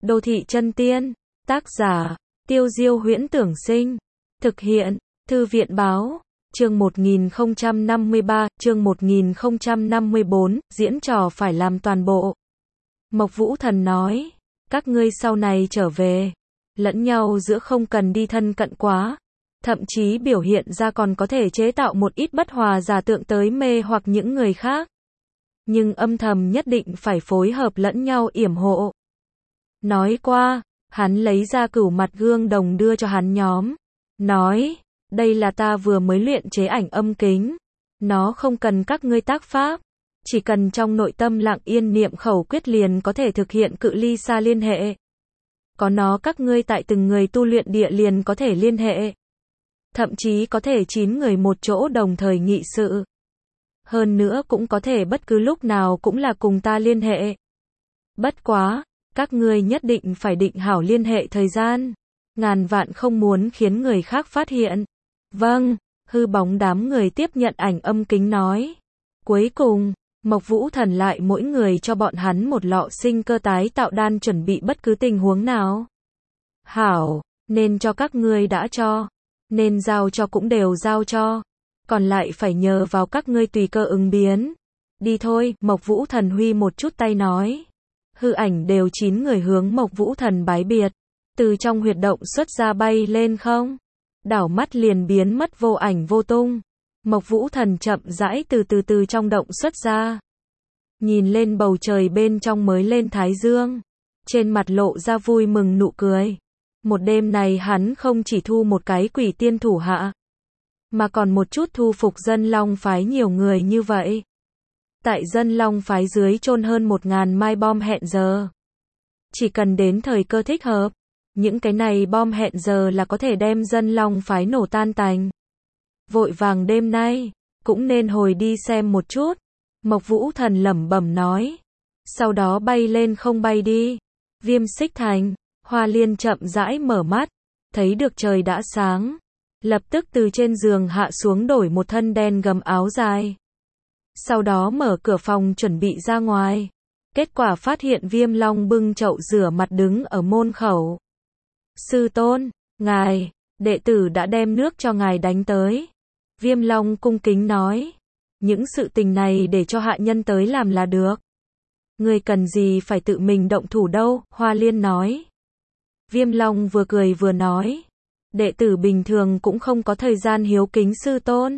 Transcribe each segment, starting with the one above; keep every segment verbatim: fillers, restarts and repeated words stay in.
Đô thị chân tiên. Tác giả, Tiêu Diêu Huyễn Tưởng Sinh. Thực hiện, Thư viện Báo. Chương một nghìn không trăm năm mươi ba, chương một nghìn không trăm năm mươi bốn, diễn trò phải làm toàn bộ. Mộc Vũ Thần nói, các ngươi sau này trở về, lẫn nhau giữa không cần đi thân cận quá, thậm chí biểu hiện ra còn có thể chế tạo một ít bất hòa giả tượng tới mê hoặc những người khác. Nhưng âm thầm nhất định phải phối hợp lẫn nhau yểm hộ. Nói qua, hắn lấy ra cửu mặt gương đồng đưa cho hắn nhóm. Nói, đây là ta vừa mới luyện chế ảnh âm kính. Nó không cần các ngươi tác pháp. Chỉ cần trong nội tâm lặng yên niệm khẩu quyết liền có thể thực hiện cự ly xa liên hệ. Có nó các ngươi tại từng người tu luyện địa liền có thể liên hệ. Thậm chí có thể chín người một chỗ đồng thời nghị sự. Hơn nữa cũng có thể bất cứ lúc nào cũng là cùng ta liên hệ. Bất quá, các ngươi nhất định phải định hảo liên hệ thời gian. Ngàn vạn không muốn khiến người khác phát hiện. Vâng, hư bóng đám người tiếp nhận ảnh âm kính nói. Cuối cùng, Mộc Vũ Thần lại mỗi người cho bọn hắn một lọ sinh cơ tái tạo đan chuẩn bị bất cứ tình huống nào. Hảo, nên cho các ngươi đã cho. Nên giao cho cũng đều giao cho. Còn lại phải nhờ vào các ngươi tùy cơ ứng biến. Đi thôi, Mộc Vũ Thần huy một chút tay nói. Hư ảnh đều chín người hướng Mộc Vũ Thần bái biệt. Từ trong huyệt động xuất ra bay lên không. Đảo mắt liền biến mất vô ảnh vô tung. Mộc Vũ Thần chậm rãi từ từ từ trong động xuất ra. Nhìn lên bầu trời bên trong mới lên thái dương. Trên mặt lộ ra vui mừng nụ cười. Một đêm này hắn không chỉ thu một cái quỷ tiên thủ hạ. Mà còn một chút thu phục dân Long phái nhiều người như vậy. Tại dân Long phái dưới chôn hơn một ngàn mai bom hẹn giờ. Chỉ cần đến thời cơ thích hợp. Những cái này bom hẹn giờ là có thể đem dân Long phái nổ tan tành. Vội vàng đêm nay, cũng nên hồi đi xem một chút. Mộc Vũ Thần lẩm bẩm nói. Sau đó bay lên không bay đi. Viêm Xích Thành, Hoa Liên chậm rãi mở mắt. Thấy được trời đã sáng. Lập tức từ trên giường hạ xuống đổi một thân đen gấm áo dài. Sau đó mở cửa phòng chuẩn bị ra ngoài. Kết quả phát hiện Viêm Long bưng chậu rửa mặt đứng ở môn khẩu. Sư tôn, ngài, đệ tử đã đem nước cho ngài đánh tới. Viêm Long cung kính nói. Những sự tình này để cho hạ nhân tới làm là được. Người cần gì phải tự mình động thủ đâu, Hoa Liên nói. Viêm Long vừa cười vừa nói. Đệ tử bình thường cũng không có thời gian hiếu kính sư tôn.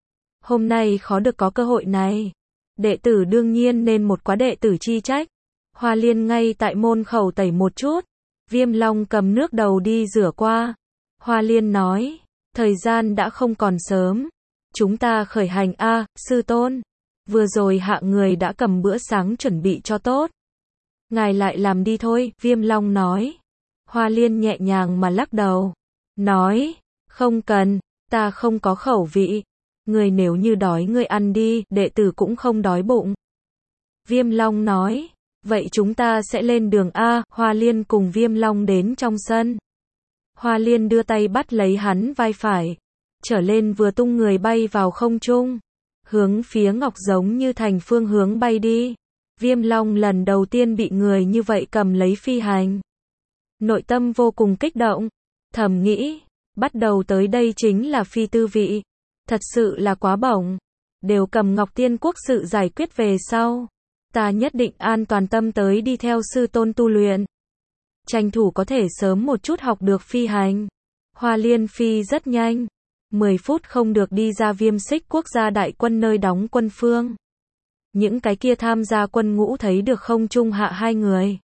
Hôm nay khó được có cơ hội này. Đệ tử đương nhiên nên một quá đệ tử chi trách. Hoa Liên ngay tại môn khẩu tẩy một chút. Viêm Long cầm nước đầu đi rửa qua. Hoa Liên nói. Thời gian đã không còn sớm. Chúng ta khởi hành a, sư tôn. Vừa rồi hạ người đã cầm bữa sáng chuẩn bị cho tốt. Ngài lại làm đi thôi, Viêm Long nói. Hoa Liên nhẹ nhàng mà lắc đầu. Nói, không cần, ta không có khẩu vị. Người nếu như đói người ăn đi, đệ tử cũng không đói bụng. Viêm Long nói, vậy chúng ta sẽ lên đường A. Hoa Liên cùng Viêm Long đến trong sân. Hoa Liên đưa tay bắt lấy hắn vai phải. Trở lên vừa tung người bay vào không trung. Hướng phía ngọc giống như thành phương hướng bay đi. Viêm Long lần đầu tiên bị người như vậy cầm lấy phi hành. Nội tâm vô cùng kích động. Thầm nghĩ, bắt đầu tới đây chính là phi tư vị. Thật sự là quá bổng. Đều cầm Ngọc Tiên Quốc sự giải quyết về sau. Ta nhất định an toàn tâm tới đi theo sư tôn tu luyện. Tranh thủ có thể sớm một chút học được phi hành. Hoa Liên phi rất nhanh. mười phút không được đi ra Viêm Xích Quốc gia đại quân nơi đóng quân phương. Những cái kia tham gia quân ngũ thấy được không trung hạ hai người.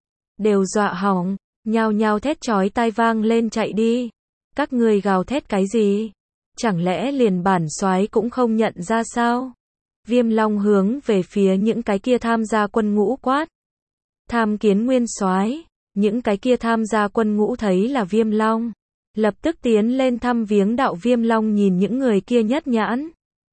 Đều dọa hỏng. Nhao nhao thét chói tai vang lên chạy đi. Các người gào thét cái gì? Chẳng lẽ liền bản soái cũng không nhận ra sao? Viêm Long hướng về phía những cái kia tham gia quân ngũ quát. Tham kiến nguyên soái. Những cái kia tham gia quân ngũ thấy là Viêm Long. Lập tức tiến lên thăm viếng đạo. Viêm Long nhìn những người kia nhất nhãn.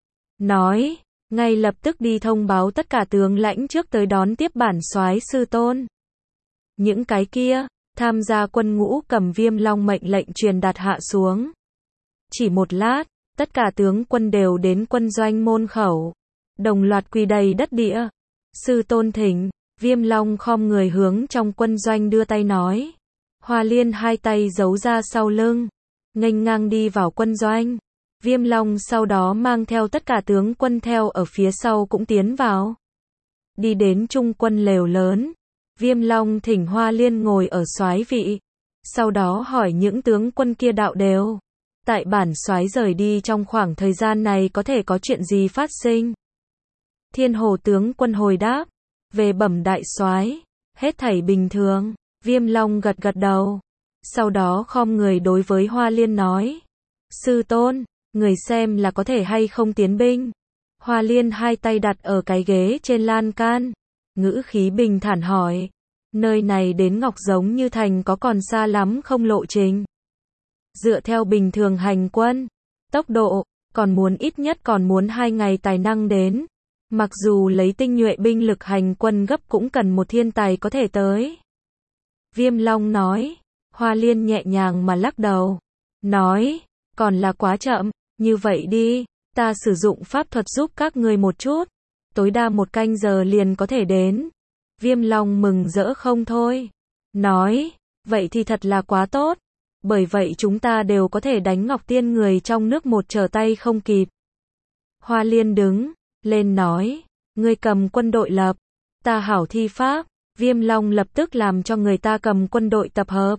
Nói, ngay lập tức đi thông báo tất cả tướng lãnh trước tới đón tiếp bản soái sư tôn. Những cái kia tham gia quân ngũ cầm Viêm Long mệnh lệnh truyền đạt hạ xuống. Chỉ một lát, tất cả tướng quân đều đến quân doanh môn khẩu. Đồng loạt quỳ đầy đất địa. Sư tôn thỉnh. Viêm Long khom người hướng trong quân doanh đưa tay nói. Hoa Liên hai tay giấu ra sau lưng, nghênh ngang đi vào quân doanh. Viêm Long sau đó mang theo tất cả tướng quân theo ở phía sau cũng tiến vào. Đi đến trung quân lều lớn, Viêm Long thỉnh Hoa Liên ngồi ở soái vị. Sau đó hỏi những tướng quân kia đạo đều. Tại bản soái rời đi trong khoảng thời gian này có thể có chuyện gì phát sinh? Thiên Hồ tướng quân hồi đáp. Về bẩm đại soái, hết thảy bình thường. Viêm Long gật gật đầu. Sau đó khom người đối với Hoa Liên nói. Sư tôn, người xem là có thể hay không tiến binh. Hoa Liên hai tay đặt ở cái ghế trên lan can. Ngữ khí bình thản hỏi. Nơi này đến Ngọc Giống Như Thành có còn xa lắm không lộ trình? Dựa theo bình thường hành quân, tốc độ, còn muốn ít nhất còn muốn hai ngày tài năng đến. Mặc dù lấy tinh nhuệ binh lực hành quân gấp cũng cần một thiên tài có thể tới. Viêm Long nói. Hoa Liên nhẹ nhàng mà lắc đầu. Nói, còn là quá chậm, như vậy đi, ta sử dụng pháp thuật giúp các người một chút. Tối đa một canh giờ liền có thể đến. Viêm Long mừng rỡ không thôi. Nói, vậy thì thật là quá tốt. Bởi vậy chúng ta đều có thể đánh Ngọc Tiên người trong nước một trở tay không kịp. Hoa Liên đứng lên nói, ngươi cầm quân đội lập, ta hảo thi pháp. Viêm Long lập tức làm cho người ta cầm quân đội tập hợp.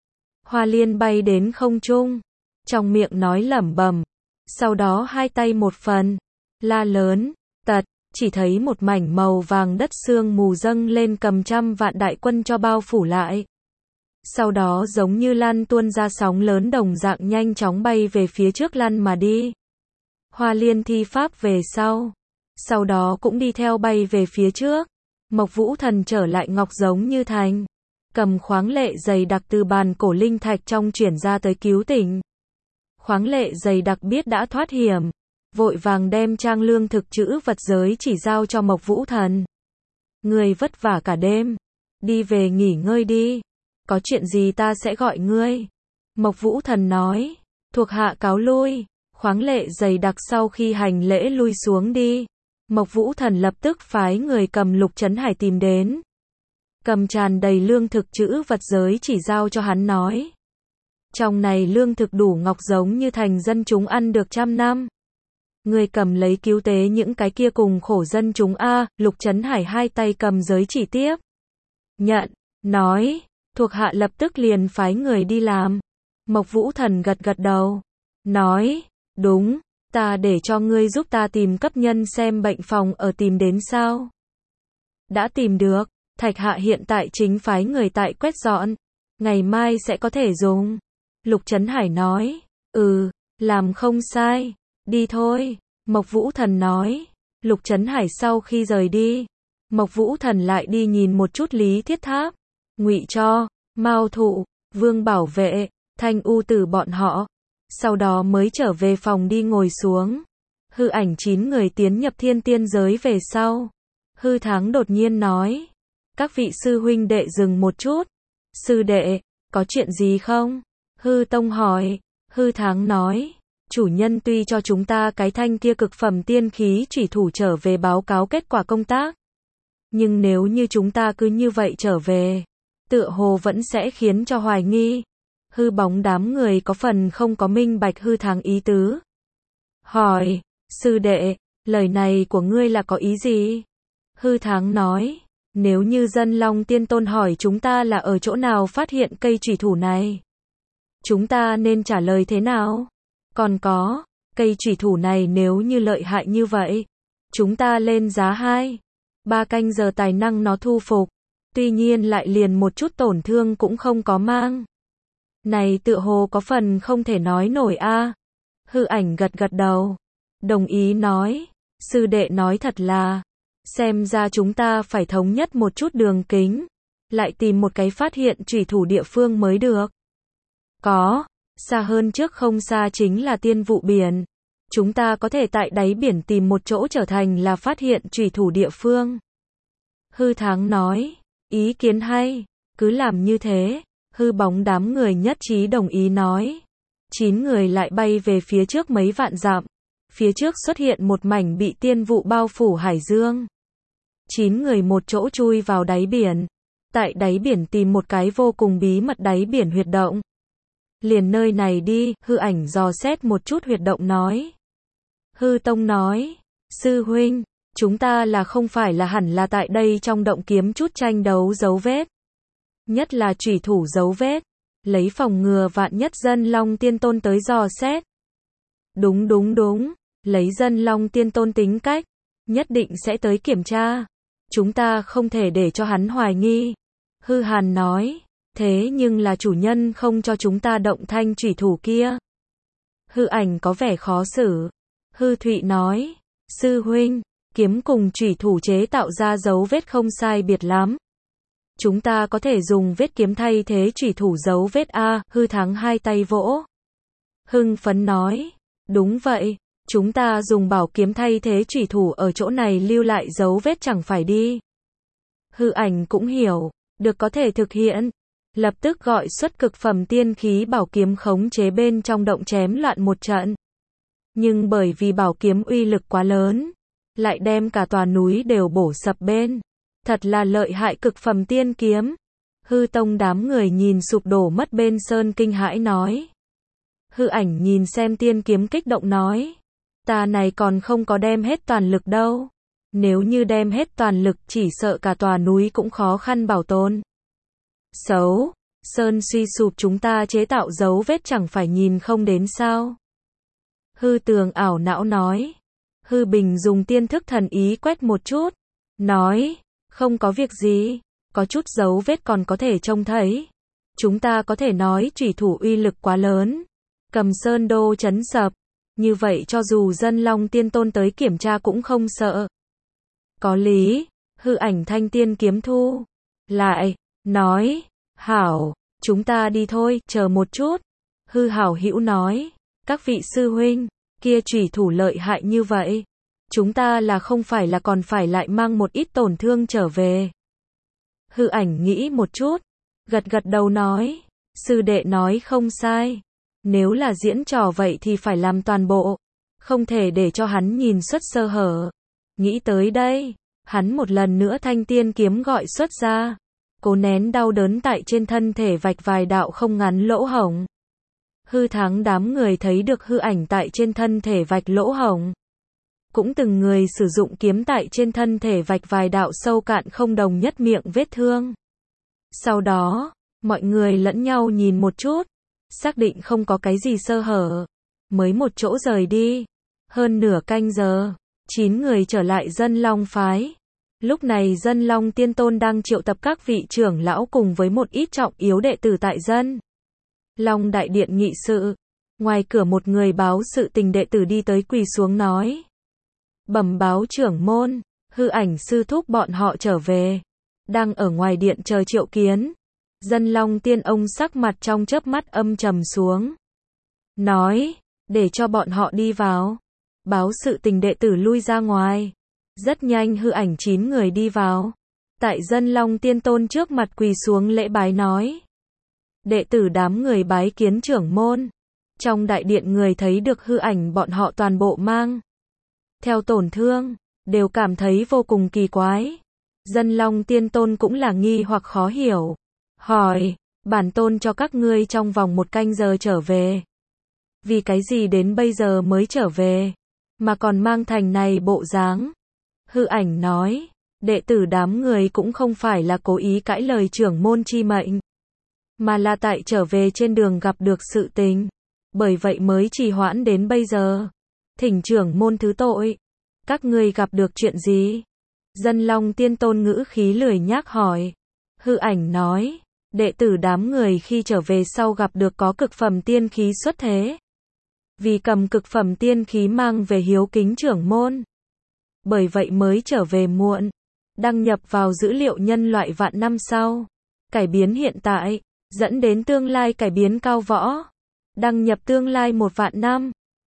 Hoa Liên bay đến không trung, trong miệng nói lẩm bẩm, sau đó hai tay một phần, la lớn, tật, chỉ thấy một mảnh màu vàng đất sương mù dâng lên cầm trăm vạn đại quân cho bao phủ lại. Sau đó giống như lan tuôn ra sóng lớn đồng dạng nhanh chóng bay về phía trước lăn mà đi. Hoa Liên thi pháp về sau, sau đó cũng đi theo bay về phía trước. Mộc Vũ Thần trở lại Ngọc Giống Như Thành, cầm khoáng lệ dày đặc từ bàn cổ linh thạch trong chuyển ra tới cứu tỉnh. Khoáng lệ dày đặc biết đã thoát hiểm, vội vàng đem trang lương thực trữ vật giới chỉ giao cho Mộc Vũ Thần. Ngươi vất vả cả đêm, đi về nghỉ ngơi đi, có chuyện gì ta sẽ gọi ngươi. Mộc Vũ Thần nói, thuộc hạ cáo lui. Khoáng lệ dày đặc sau khi hành lễ lui xuống đi. Mộc Vũ Thần lập tức phái người cầm Lục Trấn Hải tìm đến. Cầm tràn đầy lương thực trữ vật giới chỉ giao cho hắn nói. Trong này lương thực đủ Ngọc Giống Như Thành dân chúng ăn được trăm năm. Người cầm lấy cứu tế những cái kia cùng khổ dân chúng a. Lục Trấn Hải hai tay cầm giới chỉ tiếp. Nhận, nói, thuộc hạ lập tức liền phái người đi làm. Mộc Vũ Thần gật gật đầu. Nói, đúng. Ta để cho ngươi giúp ta tìm cấp nhân xem bệnh phòng ở tìm đến sao? Đã tìm được, Thạch Hạ hiện tại chính phái người tại quét dọn, ngày mai sẽ có thể dùng. Lục Trấn Hải nói, ừ, làm không sai, đi thôi. Mộc Vũ Thần nói. Lục Trấn Hải sau khi rời đi, Mộc Vũ Thần lại đi nhìn một chút Lý Thiết Tháp, Ngụy Cho, Mao Thụ, Vương Bảo Vệ, Thanh U Tử bọn họ. Sau đó mới trở về phòng đi ngồi xuống. Hư Ảnh chín người tiến nhập thiên tiên giới về sau. Hư Thắng đột nhiên nói. Các vị sư huynh đệ dừng một chút. Sư đệ, có chuyện gì không? Hư Tông hỏi. Hư Thắng nói. Chủ nhân tuy cho chúng ta cái thanh kia cực phẩm tiên khí chủy thủ trở về báo cáo kết quả công tác. Nhưng nếu như chúng ta cứ như vậy trở về, tựa hồ vẫn sẽ khiến cho hoài nghi. Hư Bóng đám người có phần không có minh bạch Hư Thắng ý tứ. Hỏi, sư đệ, lời này của ngươi là có ý gì? Hư Thắng nói, nếu như Dân Long Tiên Tôn hỏi chúng ta là ở chỗ nào phát hiện cây chủy thủ này, chúng ta nên trả lời thế nào? Còn có, cây chủy thủ này nếu như lợi hại như vậy, chúng ta lên giá hai, ba canh giờ tài năng nó thu phục, tuy nhiên lại liền một chút tổn thương cũng không có mang. Này tựa hồ có phần không thể nói nổi a. À. Hư Ảnh gật gật đầu, đồng ý nói, sư đệ nói thật là, xem ra chúng ta phải thống nhất một chút đường kính, lại tìm một cái phát hiện chủy thủ địa phương mới được. Có, xa hơn trước không xa chính là Tiên Vụ Biển, chúng ta có thể tại đáy biển tìm một chỗ trở thành là phát hiện chủy thủ địa phương. Hư Thắng nói, ý kiến hay, cứ làm như thế. Hư Bóng đám người nhất trí đồng ý nói. Chín người lại bay về phía trước mấy vạn dặm. Phía trước xuất hiện một mảnh bị tiên vụ bao phủ hải dương. Chín người một chỗ chui vào đáy biển. Tại đáy biển tìm một cái vô cùng bí mật đáy biển huyệt động. Liền nơi này đi, hư ảnh dò xét một chút huyệt động nói. Hư Tông nói, sư huynh, chúng ta là không phải là hẳn là tại đây trong động kiếm chút tranh đấu dấu vết. Nhất là chủy thủ dấu vết. Lấy phòng ngừa vạn nhất Dân Long Tiên Tôn tới dò xét. Đúng đúng đúng, lấy Dân Long Tiên Tôn tính cách, nhất định sẽ tới kiểm tra. Chúng ta không thể để cho hắn hoài nghi. Hư Hàn nói, thế nhưng là chủ nhân không cho chúng ta động thanh chủy thủ kia. Hư ảnh có vẻ khó xử. Hư Thụy nói, sư huynh, kiếm cùng chủy thủ chế tạo ra dấu vết không sai biệt lắm. Chúng ta có thể dùng vết kiếm thay thế chủy thủ dấu vết a. Hư Thắng hai tay vỗ. Hưng phấn nói, đúng vậy, chúng ta dùng bảo kiếm thay thế chủy thủ ở chỗ này lưu lại dấu vết chẳng phải đi. Hư ảnh cũng hiểu, được có thể thực hiện. Lập tức gọi xuất cực phẩm tiên khí bảo kiếm khống chế bên trong động chém loạn một trận. Nhưng bởi vì bảo kiếm uy lực quá lớn, lại đem cả tòa núi đều bổ sập bên. Thật là lợi hại cực phẩm tiên kiếm. Hư Tông đám người nhìn sụp đổ mất bên sơn kinh hãi nói. Hư ảnh nhìn xem tiên kiếm kích động nói. Ta này còn không có đem hết toàn lực đâu. Nếu như đem hết toàn lực chỉ sợ cả tòa núi cũng khó khăn bảo tồn. Xấu, sơn suy sụp chúng ta chế tạo dấu vết chẳng phải nhìn không đến sao. Hư Tường ảo não nói. Hư Bình dùng tiên thức thần ý quét một chút. Nói, không có việc gì, có chút dấu vết còn có thể trông thấy. Chúng ta có thể nói chủy thủ uy lực quá lớn. Cầm sơn đô chấn sập. Như vậy cho dù Dân Long Tiên Tôn tới kiểm tra cũng không sợ. Có lý, hư ảnh thanh tiên kiếm thu. Lại, nói, hảo, chúng ta đi thôi, chờ một chút. Hư Hảo Hữu nói, các vị sư huynh, kia chủy thủ lợi hại như vậy. Chúng ta là không phải là còn phải lại mang một ít tổn thương trở về. Hư ảnh nghĩ một chút, gật gật đầu nói, sư đệ nói không sai. Nếu là diễn trò vậy thì phải làm toàn bộ, không thể để cho hắn nhìn xuất sơ hở. Nghĩ tới đây, hắn một lần nữa thanh tiên kiếm gọi xuất ra, cố nén đau đớn tại trên thân thể vạch vài đạo không ngắn lỗ hổng. Hư Thắng đám người thấy được hư ảnh tại trên thân thể vạch lỗ hổng. Cũng từng người sử dụng kiếm tại trên thân thể vạch vài đạo sâu cạn không đồng nhất miệng vết thương. Sau đó, mọi người lẫn nhau nhìn một chút, xác định không có cái gì sơ hở, mới một chỗ rời đi. Hơn nửa canh giờ, chín người trở lại Dân Long phái. Lúc này Dân Long Tiên Tôn đang triệu tập các vị trưởng lão cùng với một ít trọng yếu đệ tử tại Dân Long đại điện nghị sự. Ngoài cửa một người báo sự tình đệ tử đi tới quỳ xuống nói. Bẩm báo trưởng môn, hư ảnh sư thúc bọn họ trở về. Đang ở ngoài điện chờ triệu kiến. Dân Long Tiên ông sắc mặt trong chớp mắt âm trầm xuống. Nói, để cho bọn họ đi vào. Báo sự tình đệ tử lui ra ngoài. Rất nhanh hư ảnh chín người đi vào. Tại Dân Long Tiên Tôn trước mặt quỳ xuống lễ bái nói. Đệ tử đám người bái kiến trưởng môn. Trong đại điện người thấy được hư ảnh bọn họ toàn bộ mang theo tổn thương, đều cảm thấy vô cùng kỳ quái. Dân Long Tiên Tôn cũng là nghi hoặc khó hiểu. Hỏi, bản tôn cho các ngươi trong vòng một canh giờ trở về. Vì cái gì đến bây giờ mới trở về, mà còn mang thành này bộ dáng? Hư ảnh nói, đệ tử đám người cũng không phải là cố ý cãi lời trưởng môn chi mệnh, mà là tại trở về trên đường gặp được sự tình, bởi vậy mới trì hoãn đến bây giờ. Thỉnh trưởng môn thứ tội. Các ngươi gặp được chuyện gì? Dân Long Tiên Tôn ngữ khí lười nhác hỏi. Hư ảnh nói, đệ tử đám người khi trở về sau gặp được có cực phẩm tiên khí xuất thế. Vì cầm cực phẩm tiên khí mang về hiếu kính trưởng môn, bởi vậy mới trở về muộn. Đăng nhập vào dữ liệu nhân loại vạn năm sau. Cải biến hiện tại, dẫn đến tương lai cải biến cao võ. Đăng nhập tương lai một vạn năm.